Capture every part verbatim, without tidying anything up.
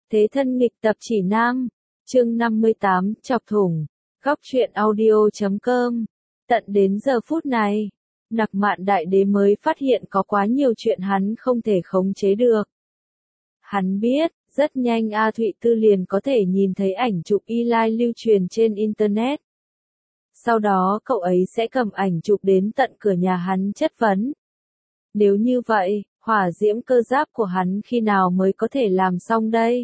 Thế thân nghịch tập chỉ nam, chương năm mươi tám, chọc thủng, góc truyện audio chấm com. Tận đến giờ phút này, Nặc Mạn Đại Đế mới phát hiện có quá nhiều chuyện hắn không thể khống chế được. Hắn biết, rất nhanh A Thụy Tư liền có thể nhìn thấy ảnh chụp Y Lai lưu truyền trên Internet. Sau đó cậu ấy sẽ cầm ảnh chụp đến tận cửa nhà hắn chất vấn. Nếu như vậy, hỏa diễm cơ giáp của hắn khi nào mới có thể làm xong đây?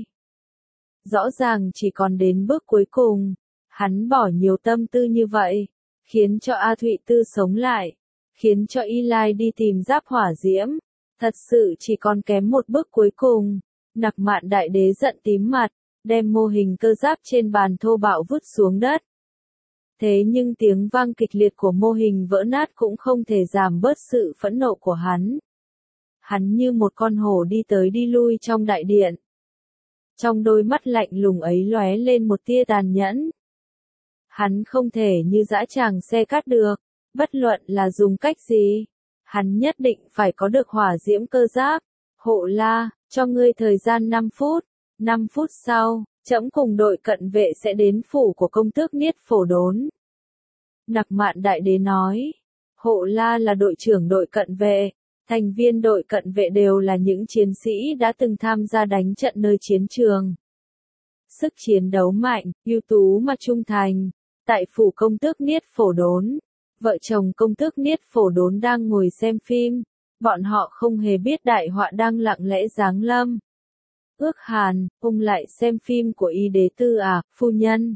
Rõ ràng chỉ còn đến bước cuối cùng, hắn bỏ nhiều tâm tư như vậy, khiến cho A Thụy Tư sống lại, khiến cho Y Lai đi tìm giáp hỏa diễm, thật sự chỉ còn kém một bước cuối cùng. Nặc Mạn Đại Đế giận tím mặt, đem mô hình cơ giáp trên bàn thô bạo vứt xuống đất. Thế nhưng tiếng vang kịch liệt của mô hình vỡ nát cũng không thể giảm bớt sự phẫn nộ của hắn. Hắn như một con hổ đi tới đi lui trong đại điện. Trong đôi mắt lạnh lùng ấy lóe lên một tia tàn nhẫn. Hắn không thể như dã tràng xe cát được, bất luận là dùng cách gì. Hắn nhất định phải có được hỏa diễm cơ giáp. Hộ La, cho ngươi thời gian năm phút. năm phút sau, trẫm cùng đội cận vệ sẽ đến phủ của công tước Niết Phổ Đốn. Nặc Mạn Đại Đế nói. Hộ La là đội trưởng đội cận vệ. Thành viên đội cận vệ đều là những chiến sĩ đã từng tham gia đánh trận nơi chiến trường. Sức chiến đấu mạnh, ưu tú mà trung thành. Tại phủ công tước Niết Phổ Đốn, vợ chồng công tước Niết Phổ Đốn đang ngồi xem phim. Bọn họ không hề biết đại họa đang lặng lẽ giáng lâm. Ước Hàn, ông lại xem phim của Y Đế Tư à, phu nhân?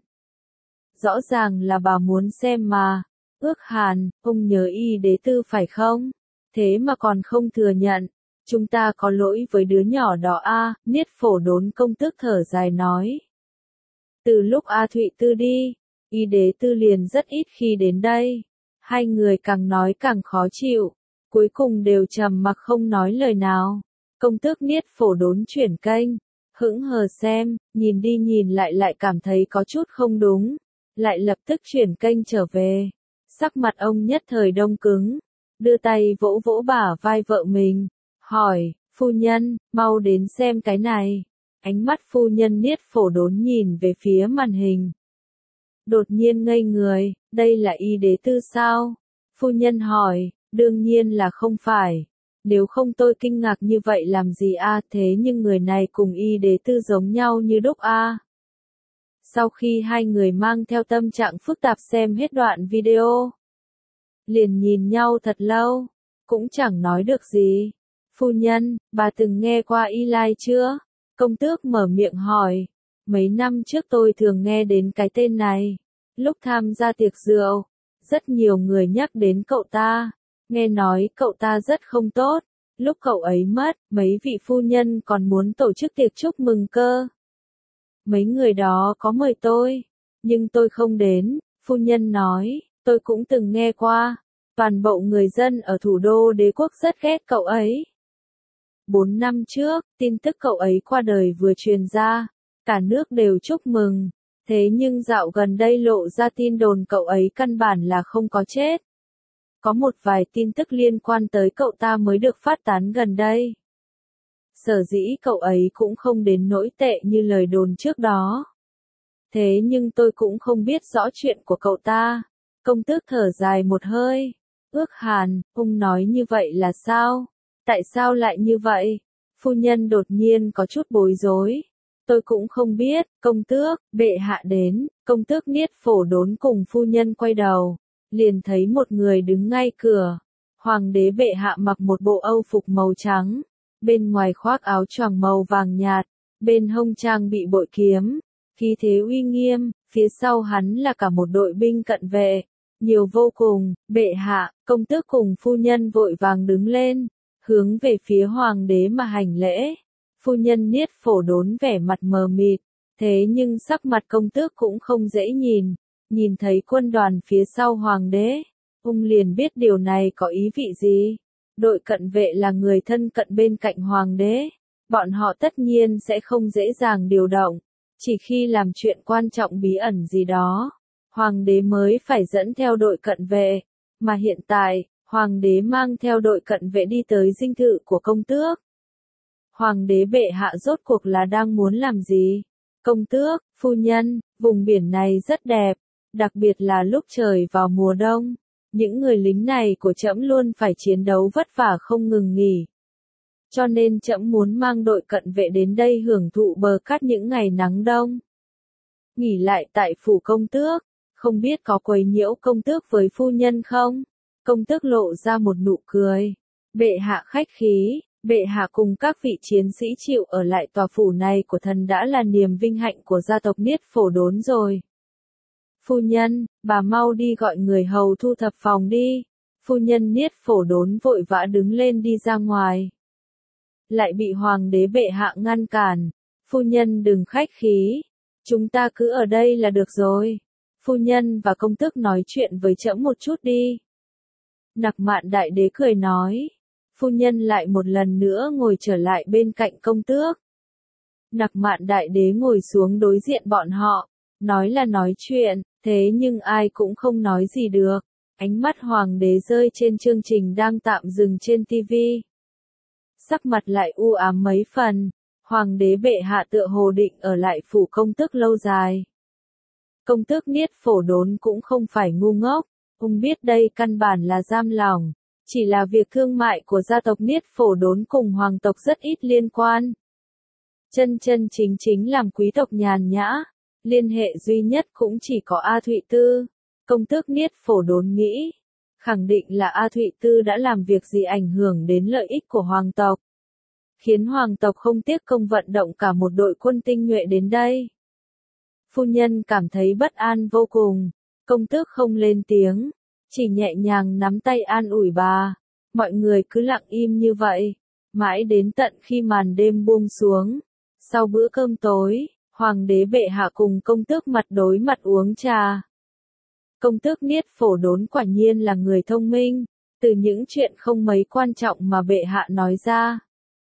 Rõ ràng là bà muốn xem mà. Ước Hàn, ông nhớ Y Đế Tư phải không? Thế mà còn không thừa nhận. Chúng ta có lỗi với đứa nhỏ đó a, à, Niết Phổ Đốn công tước thở dài nói. Từ lúc A Thụy Tư đi, Y Đế Tư liền rất ít khi đến đây. Hai người càng nói càng khó chịu, cuối cùng đều trầm mặc không nói lời nào. Công tước Niết Phổ Đốn chuyển kênh, hững hờ xem, nhìn đi nhìn lại lại cảm thấy có chút không đúng, lại lập tức chuyển kênh trở về. Sắc mặt ông nhất thời đông cứng, đưa tay vỗ vỗ bả vai vợ mình, hỏi, phu nhân, mau đến xem cái này. Ánh mắt phu nhân Niết Phổ Đốn nhìn về phía màn hình. Đột nhiên ngây người, đây là Y Đế Tư sao? Phu nhân hỏi, đương nhiên là không phải. Nếu không tôi kinh ngạc như vậy làm gì a, à, thế nhưng người này cùng Y Đế Tư giống nhau như đúc a. À. Sau khi hai người mang theo tâm trạng phức tạp xem hết đoạn video, liền nhìn nhau thật lâu, cũng chẳng nói được gì. Phu nhân, bà từng nghe qua Y Lai chưa? Công tước mở miệng hỏi. Mấy năm trước tôi thường nghe đến cái tên này. Lúc tham gia tiệc rượu, rất nhiều người nhắc đến cậu ta. Nghe nói cậu ta rất không tốt. Lúc cậu ấy mất, mấy vị phu nhân còn muốn tổ chức tiệc chúc mừng cơ. Mấy người đó có mời tôi, nhưng tôi không đến. Phu nhân nói, tôi cũng từng nghe qua. Toàn bộ người dân ở thủ đô đế quốc rất ghét cậu ấy. Bốn năm trước, tin tức cậu ấy qua đời vừa truyền ra. Cả nước đều chúc mừng. Thế nhưng dạo gần đây lộ ra tin đồn cậu ấy căn bản là không có chết. Có một vài tin tức liên quan tới cậu ta mới được phát tán gần đây. Sở dĩ cậu ấy cũng không đến nỗi tệ như lời đồn trước đó. Thế nhưng tôi cũng không biết rõ chuyện của cậu ta. Công tước thở dài một hơi. Ước Hàn, ông nói như vậy là sao? Tại sao lại như vậy? Phu nhân đột nhiên có chút bối rối. Tôi cũng không biết, công tước, bệ hạ đến. Công tước Niết Phổ Đốn cùng phu nhân quay đầu, liền thấy một người đứng ngay cửa. Hoàng đế bệ hạ mặc một bộ âu phục màu trắng, bên ngoài khoác áo choàng màu vàng nhạt, bên hông trang bị bội kiếm, khí thế uy nghiêm, phía sau hắn là cả một đội binh cận vệ, nhiều vô cùng. Bệ hạ, công tước cùng phu nhân vội vàng đứng lên, hướng về phía hoàng đế mà hành lễ. Phu nhân Niết Phổ Đốn vẻ mặt mờ mịt, thế nhưng sắc mặt công tước cũng không dễ nhìn. Nhìn thấy quân đoàn phía sau hoàng đế, ông liền biết điều này có ý vị gì. Đội cận vệ là người thân cận bên cạnh hoàng đế, bọn họ tất nhiên sẽ không dễ dàng điều động. Chỉ khi làm chuyện quan trọng bí ẩn gì đó, hoàng đế mới phải dẫn theo đội cận vệ. Mà hiện tại, hoàng đế mang theo đội cận vệ đi tới dinh thự của công tước. Hoàng đế bệ hạ rốt cuộc là đang muốn làm gì? Công tước, phu nhân, vùng biển này rất đẹp, đặc biệt là lúc trời vào mùa đông. Những người lính này của trẫm luôn phải chiến đấu vất vả không ngừng nghỉ. Cho nên trẫm muốn mang đội cận vệ đến đây hưởng thụ bờ cát những ngày nắng đông. Nghỉ lại tại phủ công tước, không biết có quấy nhiễu công tước với phu nhân không? Công tước lộ ra một nụ cười. Bệ hạ khách khí, bệ hạ cùng các vị chiến sĩ chịu ở lại tòa phủ này của thần đã là niềm vinh hạnh của gia tộc Niết Phổ Đốn rồi. Phu nhân, bà mau đi gọi người hầu thu thập phòng đi. Phu nhân Niết Phổ Đốn vội vã đứng lên đi ra ngoài. Lại bị hoàng đế bệ hạ ngăn cản. Phu nhân đừng khách khí. Chúng ta cứ ở đây là được rồi. Phu nhân và công tước nói chuyện với trẫm một chút đi. Nặc Mạn Đại Đế cười nói. Phu nhân lại một lần nữa ngồi trở lại bên cạnh công tước. Nặc Mạn Đại Đế ngồi xuống đối diện bọn họ. Nói là nói chuyện, thế nhưng ai cũng không nói gì được. Ánh mắt hoàng đế rơi trên chương trình đang tạm dừng trên tivi. Sắc mặt lại u ám mấy phần. Hoàng đế bệ hạ tựa hồ định ở lại phủ công tước lâu dài. Công tước Niết Phổ Đốn cũng không phải ngu ngốc. Ông biết đây căn bản là giam lỏng. Chỉ là việc thương mại của gia tộc Niết Phổ Đốn cùng hoàng tộc rất ít liên quan. Chân chân chính chính làm quý tộc nhàn nhã. Liên hệ duy nhất cũng chỉ có A Thụy Tư. Công tước Niết Phổ Đốn nghĩ. Khẳng định là A Thụy Tư đã làm việc gì ảnh hưởng đến lợi ích của hoàng tộc. Khiến hoàng tộc không tiếc công vận động cả một đội quân tinh nhuệ đến đây. Phu nhân cảm thấy bất an vô cùng. Công tước không lên tiếng. Chỉ nhẹ nhàng nắm tay an ủi bà. Mọi người cứ lặng im như vậy. Mãi đến tận khi màn đêm buông xuống. Sau bữa cơm tối, hoàng đế bệ hạ cùng công tước mặt đối mặt uống trà. Công tước Niết Phổ Đốn quả nhiên là người thông minh. Từ những chuyện không mấy quan trọng mà bệ hạ nói ra.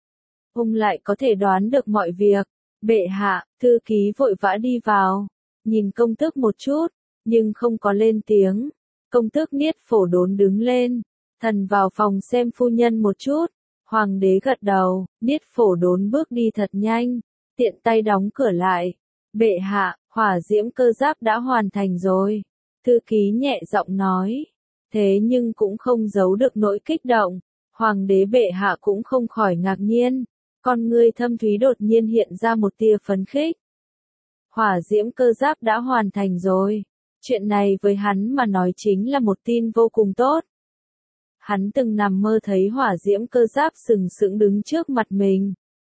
Ông lại có thể đoán được mọi việc. Bệ hạ, thư ký vội vã đi vào. Nhìn công tước một chút, nhưng không có lên tiếng. Công tước Niết Phổ Đốn đứng lên. Thần vào phòng xem phu nhân một chút. Hoàng đế gật đầu. Niết Phổ Đốn bước đi thật nhanh. Tiện tay đóng cửa lại. Bệ hạ, hỏa diễm cơ giáp đã hoàn thành rồi. Thư ký nhẹ giọng nói. Thế nhưng cũng không giấu được nỗi kích động. Hoàng đế bệ hạ cũng không khỏi ngạc nhiên. Con ngươi thâm thúy đột nhiên hiện ra một tia phấn khích. Hỏa diễm cơ giáp đã hoàn thành rồi. Chuyện này với hắn mà nói chính là một tin vô cùng tốt. Hắn từng nằm mơ thấy hỏa diễm cơ giáp sừng sững đứng trước mặt mình.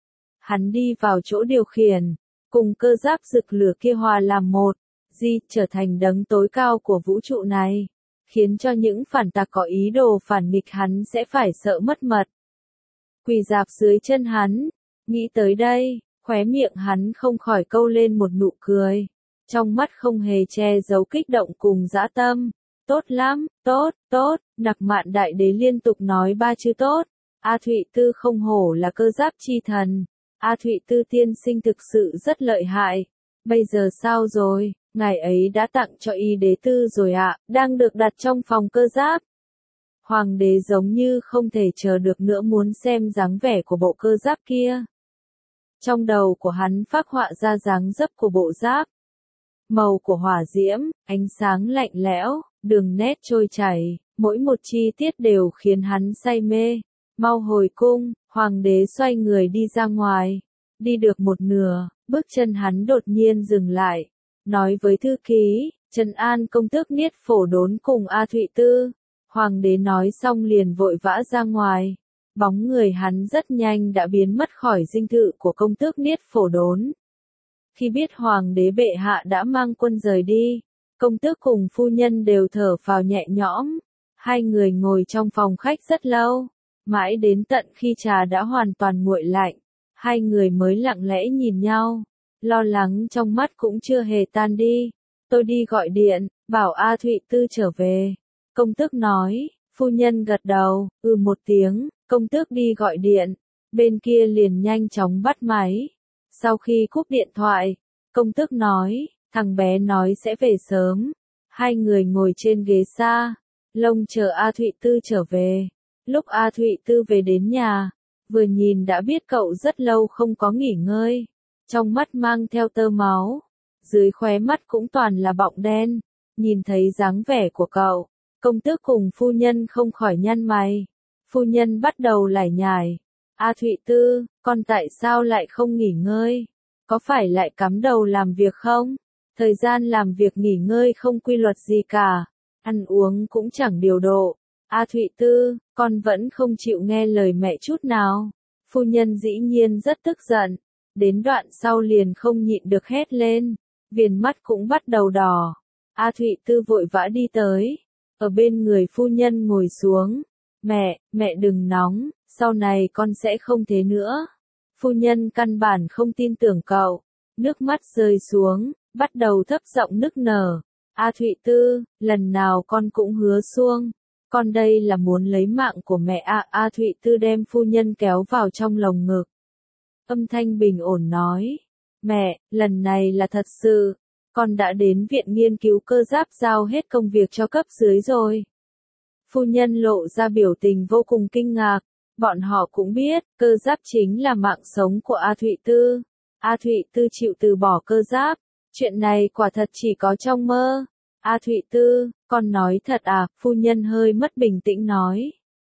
Hắn đi vào chỗ điều khiển, cùng cơ giáp rực lửa kia hòa làm một, di trở thành đấng tối cao của vũ trụ này, khiến cho những phản tặc có ý đồ phản nghịch hắn sẽ phải sợ mất mật. Quỳ rạp dưới chân hắn, nghĩ tới đây, khóe miệng hắn không khỏi câu lên một nụ cười. Trong mắt không hề che giấu kích động cùng dã tâm. Tốt lắm, tốt, tốt, Nặc Mạn Đại Đế liên tục nói ba chữ tốt. A Thụy Tư không hổ là cơ giáp chi thần. A Thụy Tư tiên sinh thực sự rất lợi hại. Bây giờ sao rồi, ngài ấy đã tặng cho y đế tư rồi ạ, à, đang được đặt trong phòng cơ giáp. Hoàng đế giống như không thể chờ được nữa muốn xem dáng vẻ của bộ cơ giáp kia. Trong đầu của hắn phác họa ra dáng dấp của bộ giáp. Màu của hỏa diễm, ánh sáng lạnh lẽo, đường nét trôi chảy, mỗi một chi tiết đều khiến hắn say mê. Mau hồi cung, hoàng đế xoay người đi ra ngoài. Đi được một nửa, bước chân hắn đột nhiên dừng lại. Nói với thư ký, trấn an công tước Niết Phổ Đốn cùng A Thụy Tư. Hoàng đế nói xong liền vội vã ra ngoài. Bóng người hắn rất nhanh đã biến mất khỏi dinh thự của công tước Niết Phổ Đốn. Khi biết hoàng đế bệ hạ đã mang quân rời đi, công tước cùng phu nhân đều thở phào nhẹ nhõm. Hai người ngồi trong phòng khách rất lâu, mãi đến tận khi trà đã hoàn toàn nguội lạnh, hai người mới lặng lẽ nhìn nhau, lo lắng trong mắt cũng chưa hề tan đi. Tôi đi gọi điện, bảo A Thụy Tư trở về. Công tước nói, phu nhân gật đầu, ừ một tiếng, công tước đi gọi điện, bên kia liền nhanh chóng bắt máy. Sau khi cúp điện thoại, công tước nói, thằng bé nói sẽ về sớm. Hai người ngồi trên ghế xa, lông chờ A Thụy Tư trở về. Lúc A Thụy Tư về đến nhà, vừa nhìn đã biết cậu rất lâu không có nghỉ ngơi. Trong mắt mang theo tơ máu, dưới khóe mắt cũng toàn là bọng đen. Nhìn thấy dáng vẻ của cậu, công tước cùng phu nhân không khỏi nhăn mày. Phu nhân bắt đầu lải nhải. A Thụy Tư, con tại sao lại không nghỉ ngơi? Có phải lại cắm đầu làm việc không? Thời gian làm việc nghỉ ngơi không quy luật gì cả. Ăn uống cũng chẳng điều độ. A Thụy Tư, con vẫn không chịu nghe lời mẹ chút nào. Phu nhân dĩ nhiên rất tức giận. Đến đoạn sau liền không nhịn được hét lên. Viền mắt cũng bắt đầu đỏ. A Thụy Tư vội vã đi tới. Ở bên người phu nhân ngồi xuống. Mẹ, mẹ đừng nóng, sau này con sẽ không thế nữa. Phu nhân căn bản không tin tưởng cậu. Nước mắt rơi xuống, bắt đầu thấp giọng nức nở. A Thụy Tư, lần nào con cũng hứa xuông. Con đây là muốn lấy mạng của mẹ à. A Thụy Tư đem phu nhân kéo vào trong lồng ngực. Âm thanh bình ổn nói. Mẹ, lần này là thật sự. Con đã đến viện nghiên cứu cơ giáp giao hết công việc cho cấp dưới rồi. Phu nhân lộ ra biểu tình vô cùng kinh ngạc. Bọn họ cũng biết, cơ giáp chính là mạng sống của A Thụy Tư. A Thụy Tư chịu từ bỏ cơ giáp. Chuyện này quả thật chỉ có trong mơ. A Thụy Tư, con nói thật à? Phu nhân hơi mất bình tĩnh nói.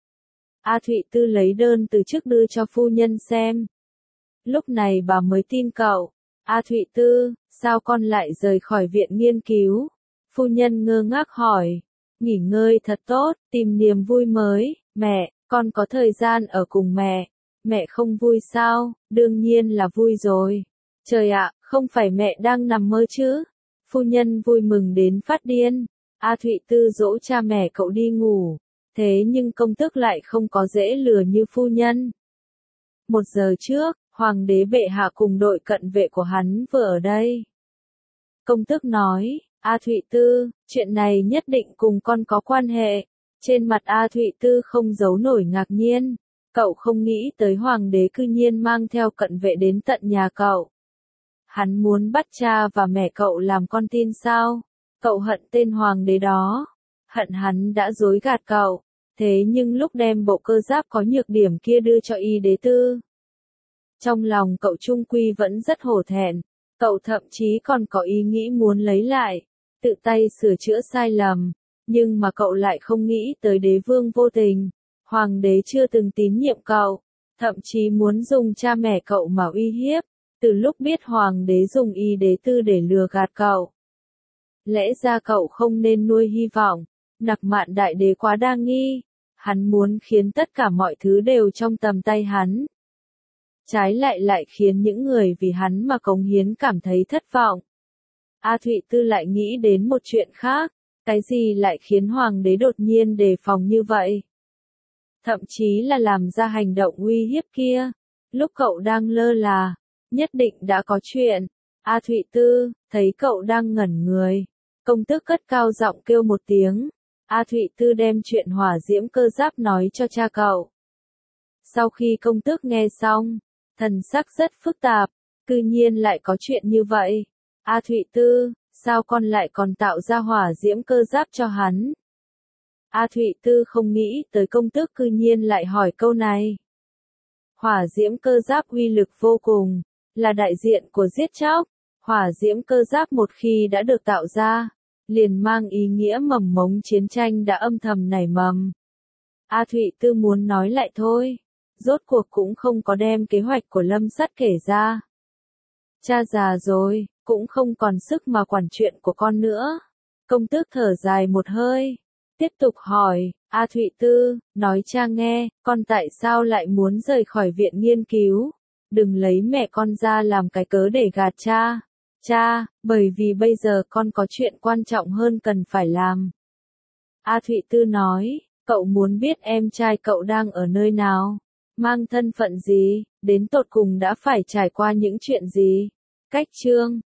A Thụy Tư lấy đơn từ chức đưa cho phu nhân xem. Lúc này bà mới tin cậu. A Thụy Tư, sao con lại rời khỏi viện nghiên cứu? Phu nhân ngơ ngác hỏi. Nghỉ ngơi thật tốt, tìm niềm vui mới. Mẹ, con có thời gian ở cùng mẹ. Mẹ không vui sao? Đương nhiên là vui rồi. Trời ạ, không phải mẹ đang nằm mơ chứ? Phu nhân vui mừng đến phát điên. A Thụy Tư dỗ cha mẹ cậu đi ngủ. Thế nhưng công tước lại không có dễ lừa như phu nhân. Một giờ trước, Hoàng đế bệ hạ cùng đội cận vệ của hắn vừa ở đây. Công tước nói, A Thụy Tư, chuyện này nhất định cùng con có quan hệ. Trên mặt A Thụy Tư không giấu nổi ngạc nhiên. Cậu không nghĩ tới hoàng đế cư nhiên mang theo cận vệ đến tận nhà cậu. Hắn muốn bắt cha và mẹ cậu làm con tin sao? Cậu hận tên hoàng đế đó. Hận hắn đã dối gạt cậu. Thế nhưng lúc đem bộ cơ giáp có nhược điểm kia đưa cho y đế tư. Trong lòng cậu trung quy vẫn rất hổ thẹn. Cậu thậm chí còn có ý nghĩ muốn lấy lại. Tự tay sửa chữa sai lầm. Nhưng mà cậu lại không nghĩ tới đế vương vô tình. Hoàng đế chưa từng tín nhiệm cậu. Thậm chí muốn dùng cha mẹ cậu mà uy hiếp. Từ lúc biết hoàng đế dùng y đế tư để lừa gạt cậu. Lẽ ra cậu không nên nuôi hy vọng. Nặc Mạn đại đế quá đa nghi. Hắn muốn khiến tất cả mọi thứ đều trong tầm tay hắn. Trái lại lại khiến những người vì hắn mà cống hiến cảm thấy thất vọng. A Thụy Tư lại nghĩ đến một chuyện khác. Cái gì lại khiến hoàng đế đột nhiên đề phòng như vậy? Thậm chí là làm ra hành động uy hiếp kia. Lúc cậu đang lơ là, nhất định đã có chuyện. A Thụy Tư, thấy cậu đang ngẩn người. Công tước cất cao giọng kêu một tiếng. A Thụy Tư đem chuyện hỏa diễm cơ giáp nói cho cha cậu. Sau khi công tước nghe xong, thần sắc rất phức tạp. Cư nhiên lại có chuyện như vậy. A Thụy Tư, sao con lại còn tạo ra hỏa diễm cơ giáp cho hắn? A Thụy Tư không nghĩ tới công tước cư nhiên lại hỏi câu này. Hỏa diễm cơ giáp uy lực vô cùng, là đại diện của giết chóc. Hỏa diễm cơ giáp một khi đã được tạo ra, liền mang ý nghĩa mầm mống chiến tranh đã âm thầm nảy mầm. A Thụy Tư muốn nói lại thôi, rốt cuộc cũng không có đem kế hoạch của Lâm Sắt kể ra. Cha già rồi, cũng không còn sức mà quản chuyện của con nữa. Công tước thở dài một hơi, tiếp tục hỏi, A Thụy Tư, nói cha nghe, con tại sao lại muốn rời khỏi viện nghiên cứu? Đừng lấy mẹ con ra làm cái cớ để gạt cha. Cha, bởi vì bây giờ con có chuyện quan trọng hơn cần phải làm. A Thụy Tư nói, cậu muốn biết em trai cậu đang ở nơi nào? Mang thân phận gì? Đến tột cùng đã phải trải qua những chuyện gì? Cách chương